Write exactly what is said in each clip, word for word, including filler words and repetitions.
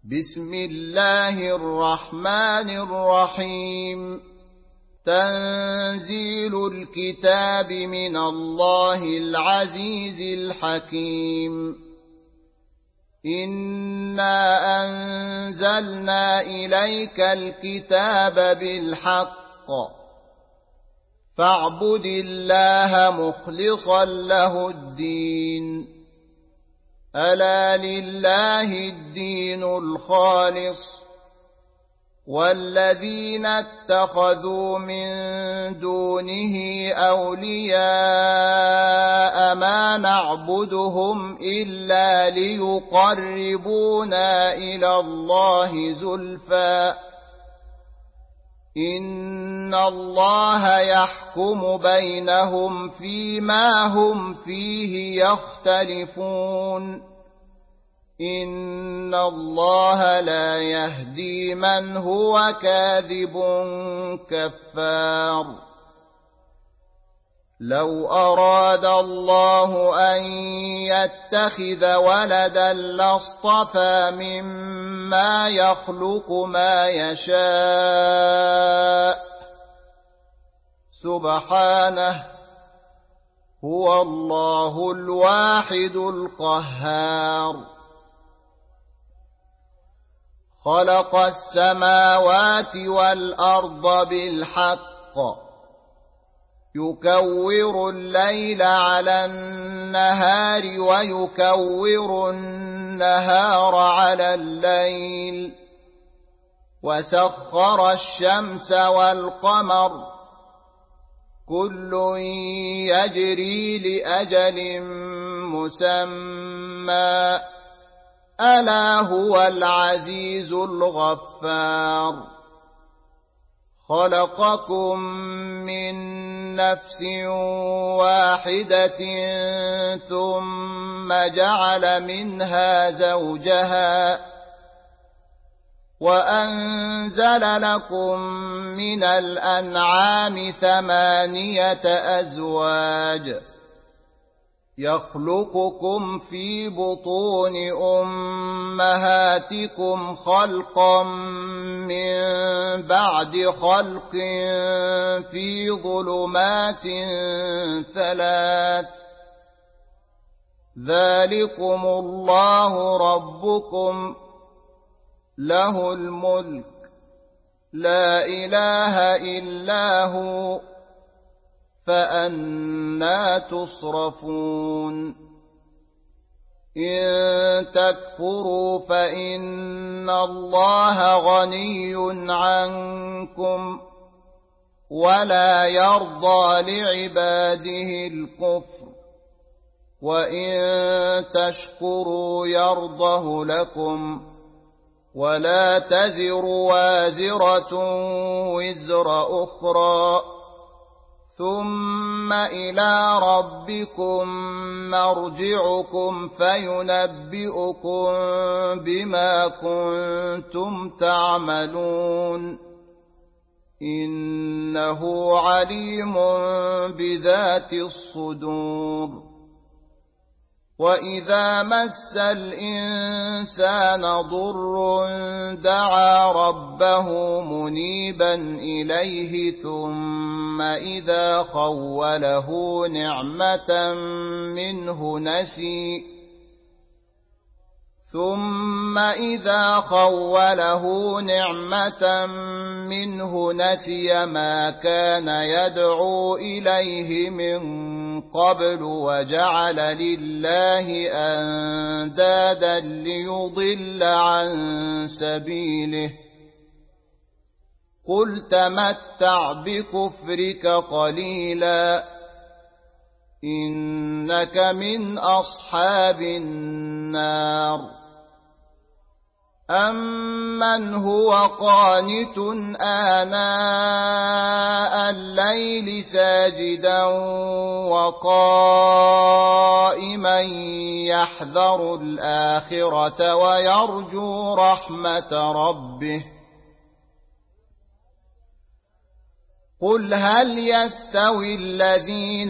بسم الله الرحمن الرحيم. تنزيل الكتاب من الله العزيز الحكيم. إنا أنزلنا إليك الكتاب بالحق فاعبد الله مخلصا له الدين. ألا لله الدين الخالص والذين اتخذوا من دونه أولياء ما نعبدهم إلا ليقربونا إلى الله زلفى إن الله يحكم بينهم فيما هم فيه يختلفون. إن الله لا يهدي من هو كاذب كفار. لو أراد الله أن يتخذ ولدا لاصطفى مما يخلق ما يشاء سبحانه هو الله الواحد القهار. خلق السماوات والأرض بالحق يكور الليل على النهار ويكور النهار على الليل وسخر الشمس والقمر كل يجري لأجل مسمى ألا هو العزيز الغفار. خلقكم من نفس واحدة ثم جعل منها زوجها وأنزل لكم من الأنعام ثمانية أزواج يخلقكم في بطون أمهاتكم خلقا من بعد خلق في ظلمات ثلاث ذلكم الله ربكم له الملك لا إله إلا هو فأنى تصرفون. إن تكفروا فإن الله غني عنكم ولا يرضى لعباده الكفر وإن تشكروا يرضه لكم ولا تزر وازرة وزر أخرى ثم إلى ربكم مرجعكم فينبئكم بما كنتم تعملون إنه عليم بذات الصدور. وإذا مس الإنسان ضر دعا ربه منيبا إليه ثم إذا خوله نعمة منه نسي ثم إذا خوله نعمة منه نسي ما كان يدعو إليه من قبل وجعل لله أندادا ليضل عن سبيله قل تمتع بكفرك قليلا إنك من أصحاب النار. أمن هو قانت آناء الليل ساجدا وقائما يحذر الآخرة ويرجو رحمة ربه قل هل يستوي الذين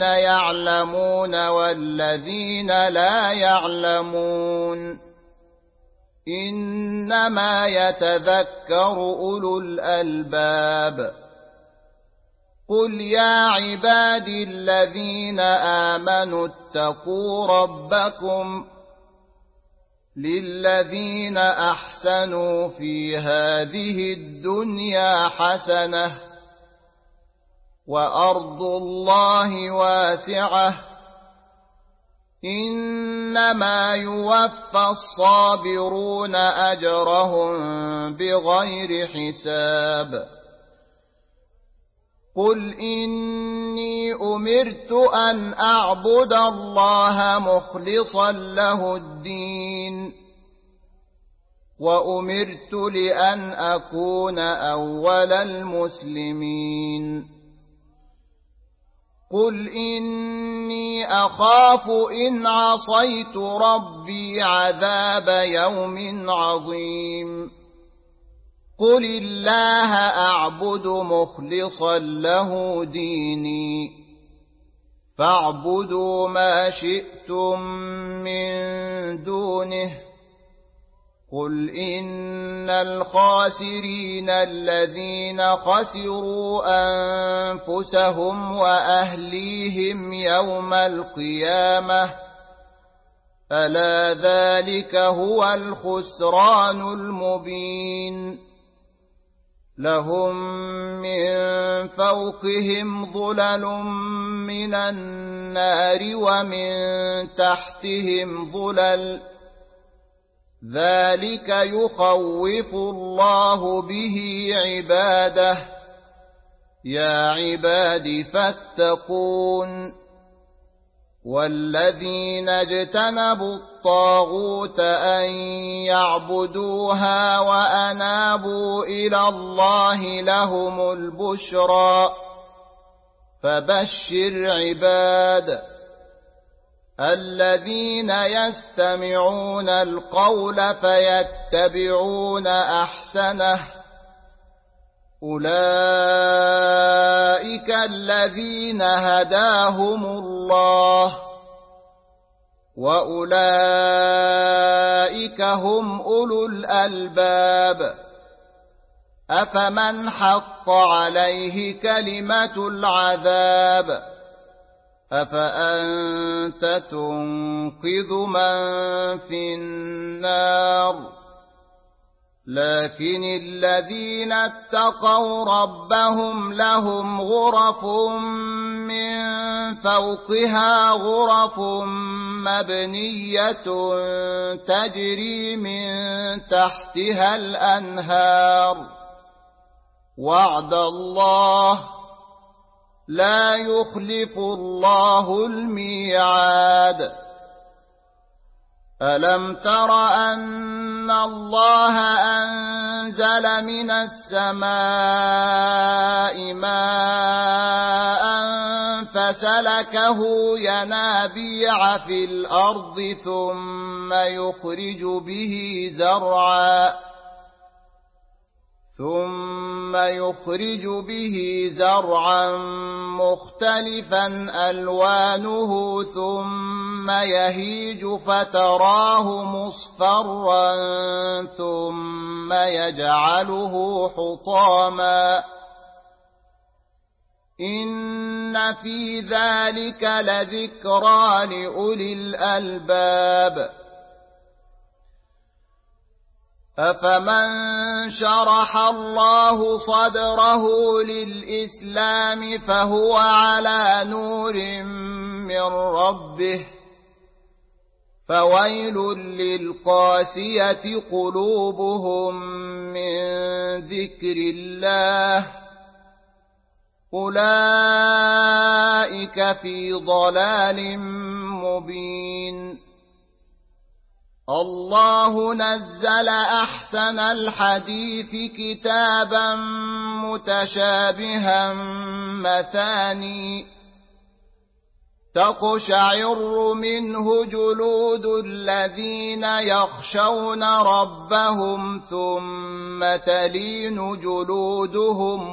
يعلمون والذين لا يعلمون إنما يتذكر أولو الألباب قل يا عبادي الذين آمنوا اتقوا ربكم للذين أحسنوا في هذه الدنيا حسنة وأرض الله واسعة إنما يوفى الصابرون أجرهم بغير حساب قل إني أمرت أن أعبد الله مخلصا له الدين وأمرت لأن أكون أول المسلمين قل إني أخاف إن عصيت ربي عذاب يوم عظيم قل الله أعبد مخلصا له ديني فاعبدوا ما شئتم من دونه قل إن الخاسرين الذين خسروا أنفسهم وأهليهم يوم القيامة ألا ذلك هو الخسران المبين لهم من فوقهم ظلل من النار ومن تحتهم ظلل ذلك يخوف الله به عباده يا عباد فاتقون والذين اجتنبوا الطاغوت أن يعبدوها وأنابوا إلى الله لهم البشرى فبشر عباد الذين يستمعون القول فيتبعون أحسنه أولئك الذين هداهم الله وأولئك هم أولو الألباب أفمن حق عليه كلمة العذاب أفأنت تنقذ من في النار لكن الذين اتقوا ربهم لهم غرف من فوقها غرف مبنية تجري من تحتها الأنهار وعد الله لا يخلف الله الميعاد ألم تر أن الله أنزل من السماء ماء فسلكه ينابيع في الأرض ثم يخرج به زرعا ثم يخرج به زرعا مختلفا ألوانه ثم يهيج فتراه مصفرا ثم يجعله حطاما إن في ذلك لذكرى لأولي الألباب أفمن شرح الله صدره للإسلام فهو على نور من ربه فويل للقاسية قلوبهم من ذكر الله أولئك في ضلال مبين الله نزل أحسن الحديث كتابا متشابها مثاني تقشعر منه جلود الذين يخشون ربهم ثم تلين جلودهم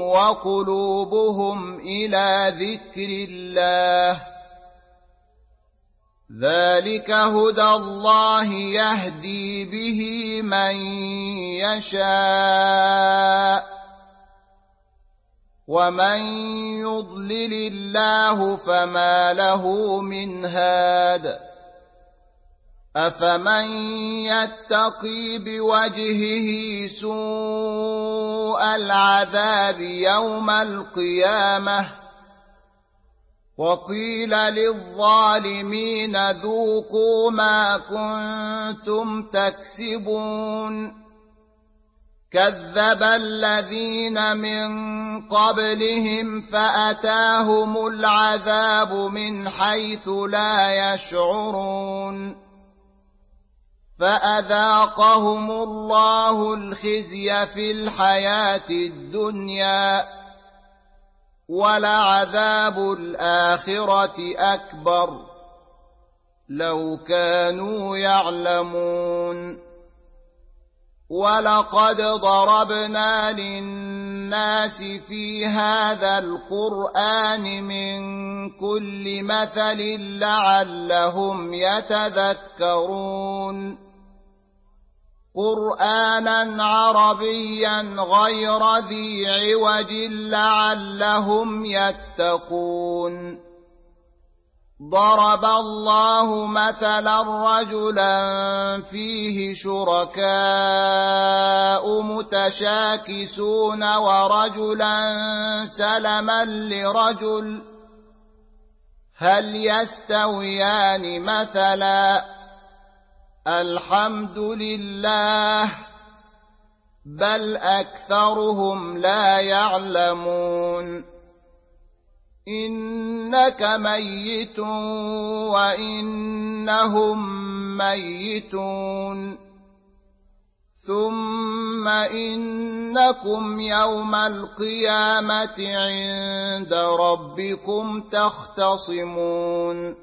وقلوبهم إلى ذكر الله ذلك هدى الله يهدي به من يشاء ومن يضلل الله فما له من هاد أفمن يتقي بوجهه سوء العذاب يوم القيامة وقيل للظالمين ذوقوا ما كنتم تكسبون كذب الذين من قبلهم فأتاهم العذاب من حيث لا يشعرون فأذاقهم الله الخزي في الحياة الدنيا ولعذاب الآخرة أكبر لو كانوا يعلمون ولقد ضربنا للناس في هذا القرآن من كل مثل لعلهم يتذكرون قرآنا عربيا غير ذي عوج لعلهم يتقون ضرب الله مثلا رجلا فيه شركاء متشاكسون ورجلا سلما لرجل هل يستويان مثلا الحمد لله بل أكثرهم لا يعلمون إنك ميت وإنهم ميتون ثم إنكم يوم القيامة عند ربكم تختصمون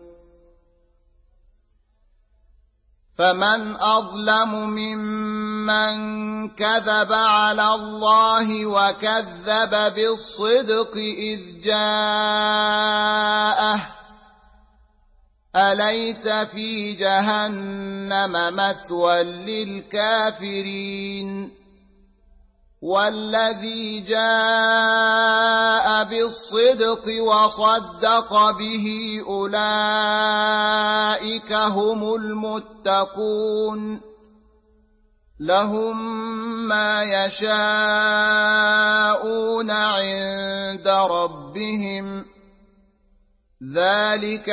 فمن أظلم ممن كذب على الله وكذب بالصدق إذ جاءه أليس في جهنم مثوى للكافرين والذي جاء بالصدق وصدق به أولئك هم المتقون لهم ما يشاءون عند ربهم ذلك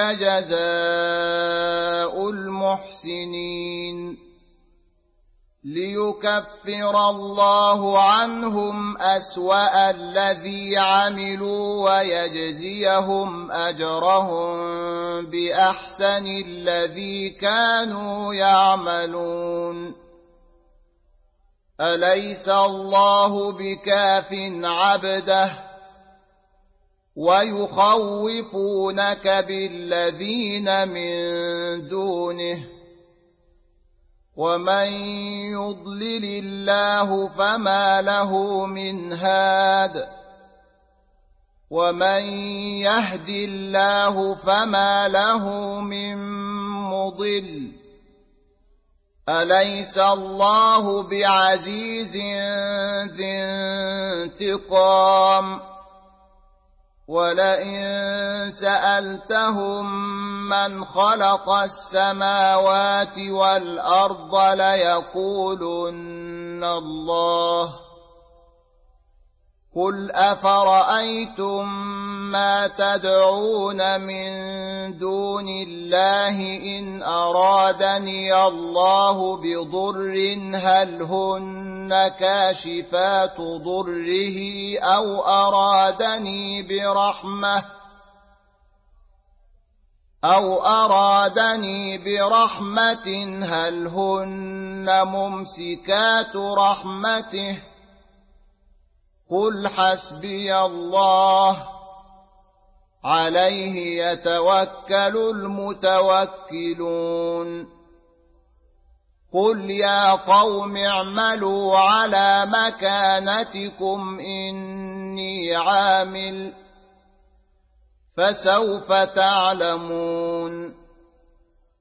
جزاء المحسنين ليكفر الله عنهم أسوأ الذي عملوا ويجزيهم أجرهم بأحسن الذي كانوا يعملون أليس الله بكاف عبده ويخوفونك بالذين من دونه ومن يضلل الله فما له من هاد ومن يهد الله فما له من مضل أليس الله بعزيز ذي انتقام ولئن سألتهم من خلق السماوات والأرض ليقولن الله قل أفرأيتم ما تدعون من دون الله إن أرادني الله بضر هل هن كاشفات ضره أو أرادني برحمة أو أرادني برحمة هل هن ممسكات رحمته قل حسبي الله عليه يتوكل المتوكلون قل يا قوم اعملوا على مكانتكم إني عامل فسوف تعلمون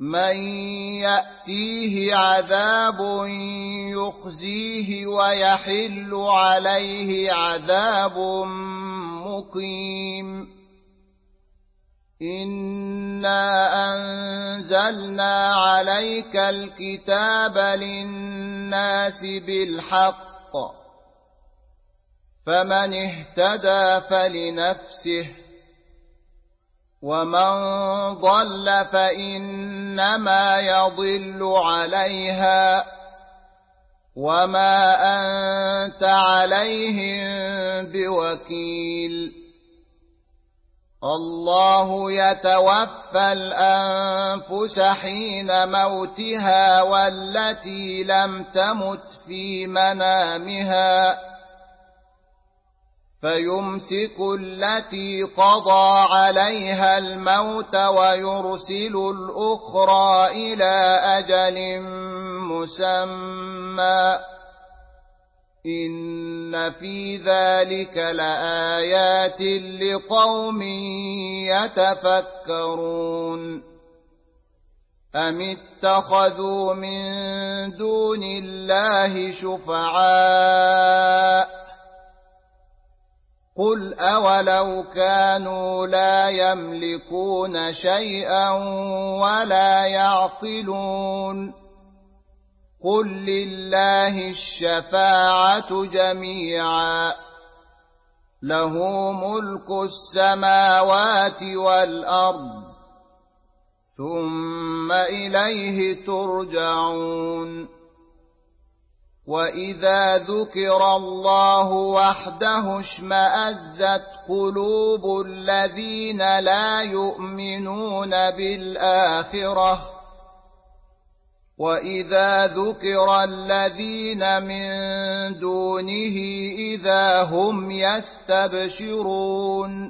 من يأتيه عذاب يخزيه ويحل عليه عذاب مقيم إنا أنزلنا عليك الكتاب للناس بالحق فمن اهتدى فلنفسه ومن ضل فإنما يضل عليها وما أنت عليهم بوكيل الله يتوفى الأنفس حين موتها والتي لم تمت في منامها فيمسك التي قضى عليها الموت ويرسل الأخرى إلى أجل مسمى إن في ذلك لآيات لقوم يتفكرون أم اتخذوا من دون الله شفعاء قل أولو كانوا لا يملكون شيئا ولا يعقلون قل لله الشفاعة جميعا له ملك السماوات والأرض ثم إليه ترجعون وإذا ذكر الله وحده اشمأزت قلوب الذين لا يؤمنون بالآخرة وإذا ذكر الذين من دونه إذا هم يستبشرون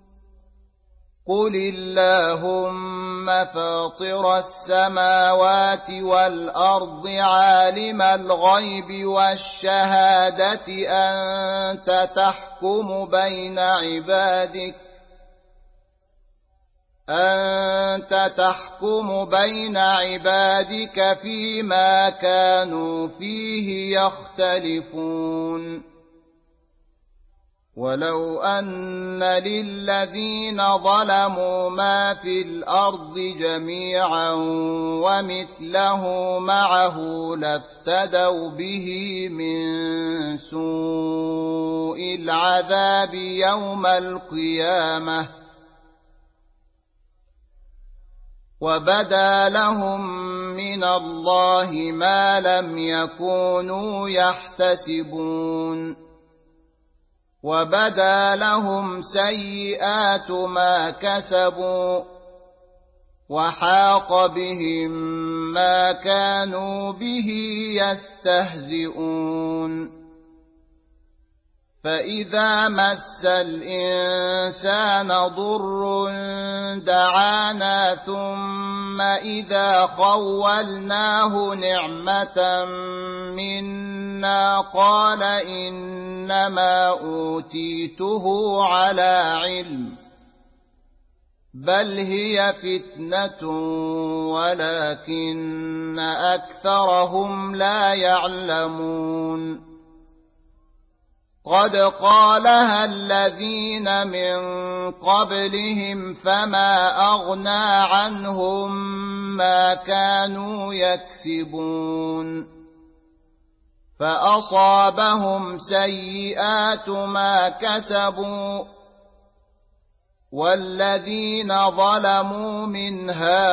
قل اللهم فاطر السماوات والأرض عالم الغيب والشهادة أنت تحكم بين عبادك أنت تحكم بين عبادك فيما كانوا فيه يختلفون ولو أن للذين ظلموا ما في الأرض جميعا ومثله معه لافتدوا به من سوء العذاب يوم القيامة وبدا لهم من الله ما لم يكونوا يحتسبون وبدا لهم سيئات ما كسبوا وحاق بهم ما كانوا به يستهزئون فإذا مس الإنسان ضر دعانا ثم إذا خولناه نعمة منا قال إنما أوتيته على علم بل هي فتنة ولكن أكثرهم لا يعلمون قد قالها الذين من قبلهم فما أغنى عنهم ما كانوا يكسبون فأصابهم سيئات ما كسبوا والذين ظلموا من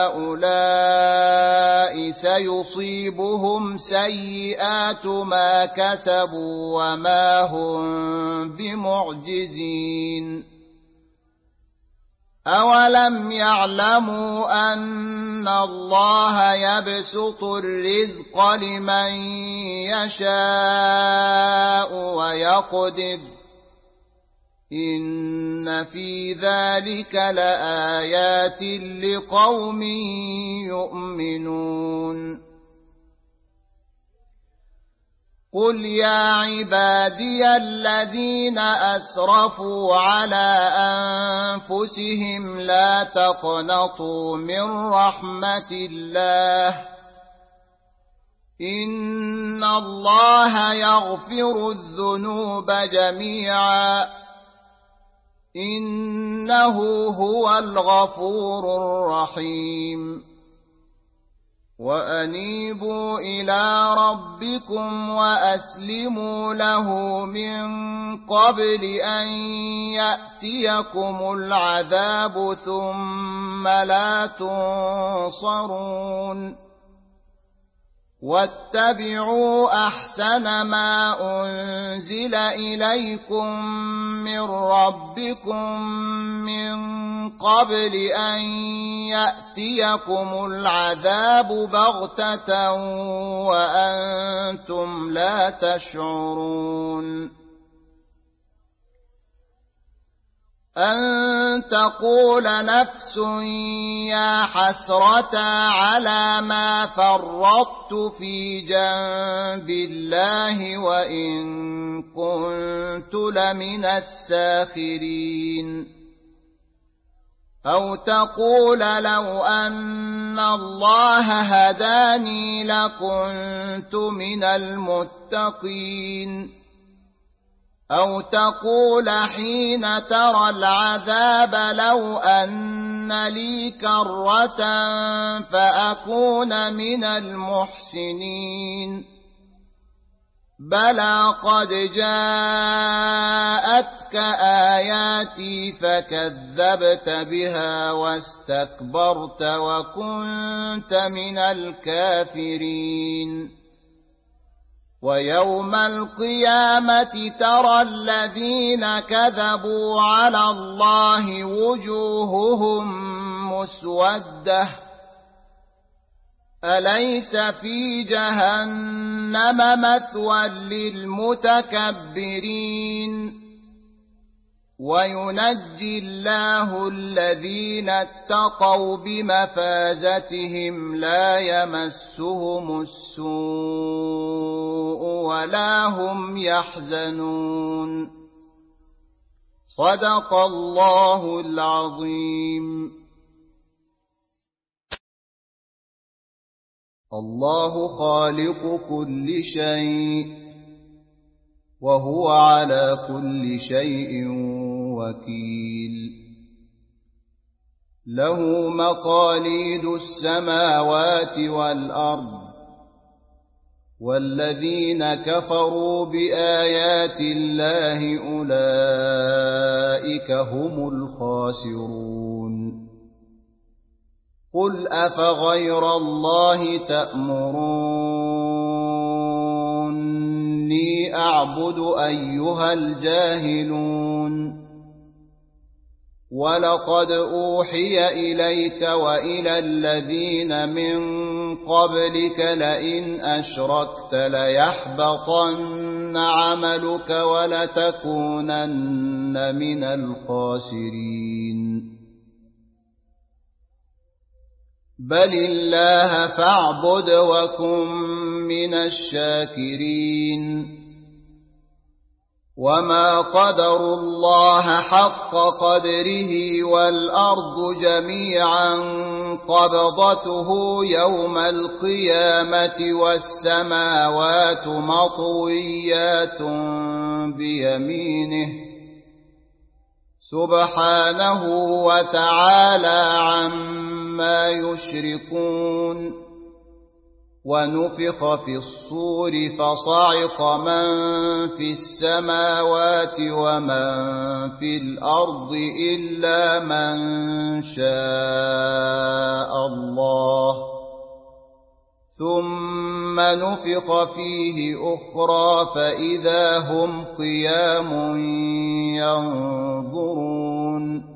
هؤلاء سيصيبهم سيئات ما كسبوا وما هم بمعجزين أولم يعلموا أن الله يبسط الرزق لمن يشاء ويقدر إن في ذلك لآيات لقوم يؤمنون قل يا عبادي الذين أسرفوا على أنفسهم لا تقنطوا من رحمة الله إن الله يغفر الذنوب جميعا إنه هو الغفور الرحيم وأنيبوا إلى ربكم وأسلموا له من قبل أن يأتيكم العذاب ثم لا تنصرون واتبعوا أحسن ما أنزل إليكم من ربكم من قبل أن يأتيكم العذاب بغتة وأنتم لا تشعرون أن تقول نفس يا حسرة على ما فرطت في جنب الله وإن كنت لمن الساخرين أو تقول لو أن الله هداني لكنت من المتقين أو تقول حين ترى العذاب لو أن لي كرة فأكون من المحسنين بلى قد جاءتك آياتي فكذبت بها واستكبرت وكنت من الكافرين ويوم القيامة ترى الذين كذبوا على الله وجوههم مسودة أليس في جهنم مثوى للمتكبرين وينجي الله الذين اتقوا بمفازتهم لا يمسهم السوء ولا هم يحزنون صدق الله العظيم. الله خالق كل شيء وهو على كل شيء وكيل له مقاليد السماوات والأرض والذين كفروا بآيات الله أولئك هم الخاسرون قل أفغير الله تأمروني أعبد أيها الجاهلون ولقد أوحي إليك وإلى الذين من قبلك لئن أشركت ليحبطن عملك ولتكونن من الخاسرين بل الله فاعبد وكن من الشاكرين وما قدروا الله حق قدره والأرض جميعا قبضته يوم القيامة والسماوات مطويات بيمينه سبحانه وتعالى عما يشركون ونفخ في الصور فصعق من في السماوات ومن في الأرض إلا من شاء الله ثم نفخ فيه أخرى فإذا هم قيام ينظرون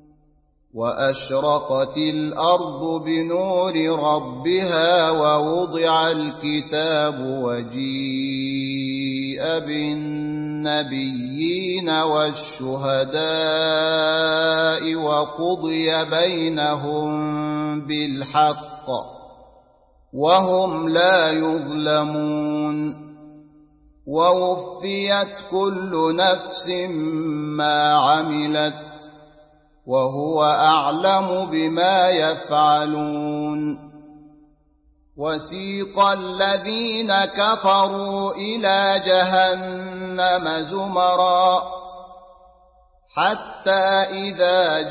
وأشرقت الأرض بنور ربها ووضع الكتاب وجيء بالنبيين والشهداء وقضي بينهم بالحق وهم لا يظلمون ووفيت كل نفس ما عملت وهو أعلم بما يفعلون وسيق الذين كفروا إلى جهنم زمرا حتى إذا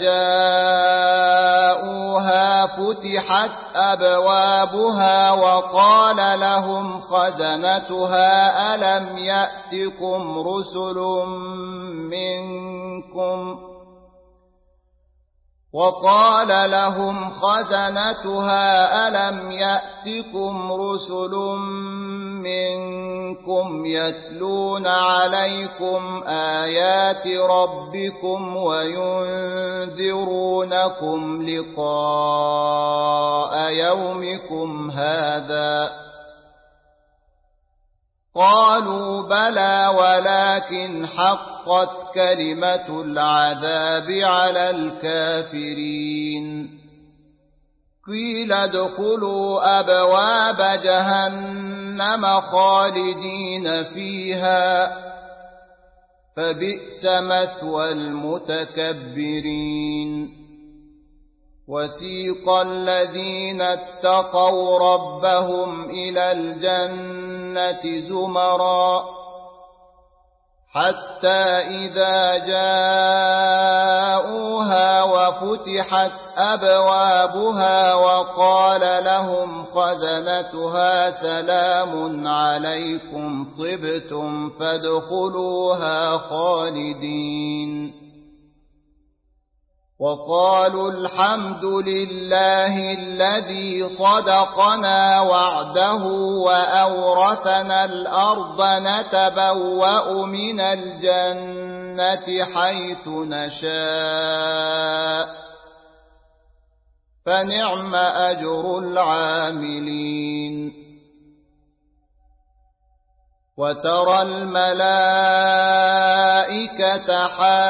جاءوها فتحت أبوابها وقال لهم خزنتها ألم يأتكم رسل منكم وقال لهم خزنتها ألم يأتكم رسل منكم يتلون عليكم آيات ربكم وينذرونكم لقاء يومكم هذا قالوا بلى ولكن حقت كلمة العذاب على الكافرين قيل ادخلوا أبواب جهنم خالدين فيها فبئس مثوى المتكبرين وسيق الذين اتقوا ربهم إلى الجنة زمرا حتى إذا جاءوها وفتحت أبوابها وقال لهم خزنتها سلام عليكم طبتم فادخلوها خالدين وقالوا الحمد لله الذي صدقنا وعده وأورثنا الأرض نتبوأ من الجنة حيث نشاء فنعم أجر العاملين وترى الملائكة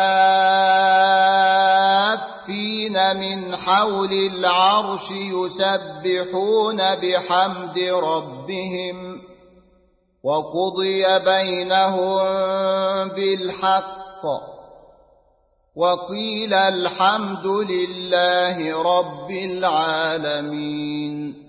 حافين من حول العرش يسبحون بحمد ربهم وقضي بينهم بالحق وقيل الحمد لله رب العالمين